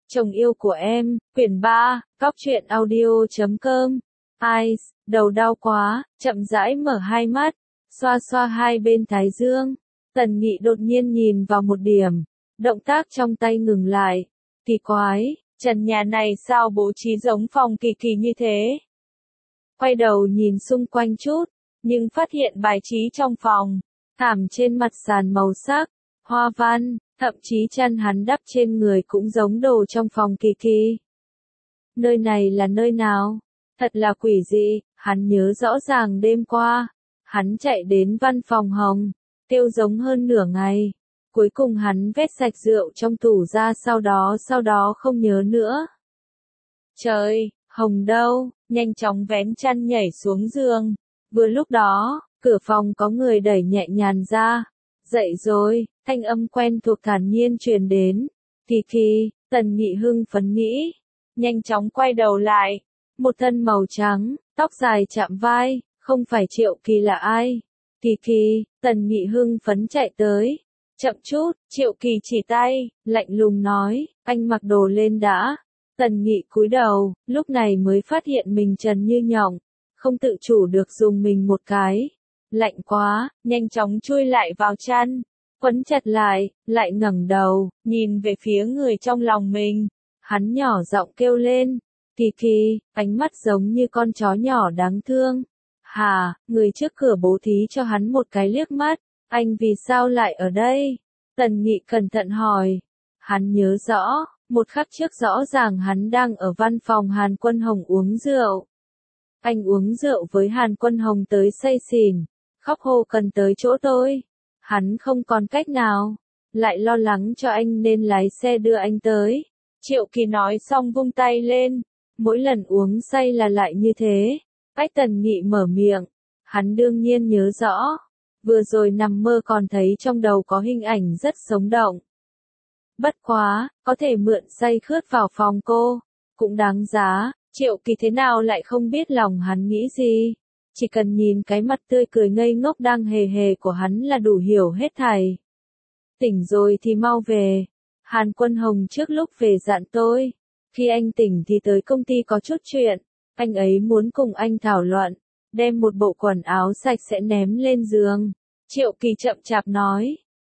Chồng yêu của em, quyển 3, Cóc truyện audio.com. Ai, đầu đau quá, chậm rãi mở hai mắt, xoa xoa hai bên thái dương. Tần Nghị đột nhiên nhìn vào một điểm, động tác trong tay ngừng lại. Kỳ quái, trần nhà này sao bố trí giống phòng Kỳ Kỳ như thế? Quay đầu nhìn xung quanh chút, nhưng phát hiện bài trí trong phòng, thảm trên mặt sàn màu sắc, hoa văn, thậm chí chăn hắn đắp trên người cũng giống đồ trong phòng Kỳ Kỳ. Nơi này là nơi nào? Thật là quỷ dị, hắn nhớ rõ ràng đêm qua, hắn chạy đến văn phòng Hồng, kêu giống hơn nửa ngày. Cuối cùng hắn vét sạch rượu trong tủ ra sau đó không nhớ nữa. Trời, Hồng đâu? Nhanh chóng vén chăn nhảy xuống giường. Vừa lúc đó, cửa phòng có người đẩy nhẹ nhàng ra. Dậy rồi, thanh âm quen thuộc thản nhiên truyền đến. Kỳ Kỳ, Tần Nghị hưng phấn nghĩ. Nhanh chóng quay đầu lại. Một thân màu trắng, tóc dài chạm vai, không phải Triệu Kỳ là ai? Kỳ Kỳ, Tần Nghị hưng phấn chạy tới. Chậm chút, Triệu Kỳ chỉ tay, lạnh lùng nói, anh mặc đồ lên đã. Tần Nghị cúi đầu, lúc này mới phát hiện mình trần như nhộng, không tự chủ được dùng mình một cái. Lạnh quá, nhanh chóng chui lại vào chăn, quấn chặt lại ngẩng đầu, nhìn về phía người trong lòng mình. Hắn nhỏ giọng kêu lên, Kỳ Kỳ, ánh mắt giống như con chó nhỏ đáng thương. Hà, người trước cửa bố thí cho hắn một cái liếc mắt, anh vì sao lại ở đây? Tần Nghị cẩn thận hỏi. Hắn nhớ rõ, một khắc trước rõ ràng hắn đang ở văn phòng Hàn Quân Hồng uống rượu. Anh uống rượu với Hàn Quân Hồng tới say xỉn, khóc hô cần tới chỗ tôi. Hắn không còn cách nào, lại lo lắng cho anh nên lái xe đưa anh tới. Triệu Kỳ nói xong vung tay lên, mỗi lần uống say là lại như thế. Bách Tần Nghị mở miệng, hắn đương nhiên nhớ rõ. Vừa rồi nằm mơ còn thấy trong đầu có hình ảnh rất sống động. Bất quá, có thể mượn say khướt vào phòng cô, cũng đáng giá. Triệu Kỳ thế nào lại không biết lòng hắn nghĩ gì. Chỉ cần nhìn cái mặt tươi cười ngây ngốc đang hề hề của hắn là đủ hiểu hết thảy. Tỉnh rồi thì mau về. Hàn Quân Hồng trước lúc về dặn tôi. Khi anh tỉnh thì tới công ty có chút chuyện. Anh ấy muốn cùng anh thảo luận. Đem một bộ quần áo sạch sẽ ném lên giường. Triệu Kỳ chậm chạp nói.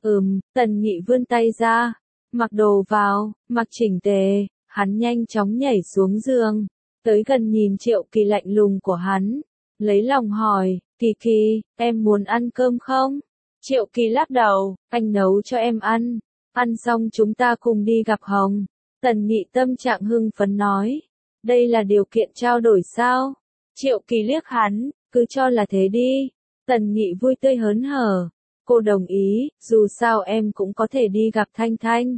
Tần Nghị vươn tay ra. Mặc đồ vào, mặc chỉnh tề. Hắn nhanh chóng nhảy xuống giường. Tới gần nhìn Triệu Kỳ lạnh lùng của hắn. Lấy lòng hỏi, Kỳ Kỳ, em muốn ăn cơm không? Triệu Kỳ lắc đầu, anh nấu cho em ăn. Ăn xong chúng ta cùng đi gặp Hồng. Tần Nghị tâm trạng hưng phấn nói. Đây là điều kiện trao đổi sao? Triệu Kỳ liếc hắn, cứ cho là thế đi. Tần Nghị vui tươi hớn hở. Cô đồng ý, dù sao em cũng có thể đi gặp Thanh Thanh.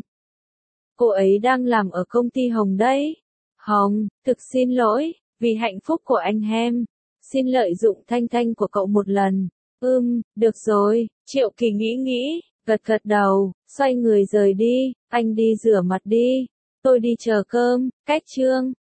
Cô ấy đang làm ở công ty Hồng đấy. Hồng, thực xin lỗi, vì hạnh phúc của anh em. Xin lợi dụng Thanh Thanh của cậu một lần. Được rồi, Triệu Kỳ nghĩ, gật đầu, xoay người rời đi. Anh đi rửa mặt đi. Tôi đi chờ cơm, cách trương.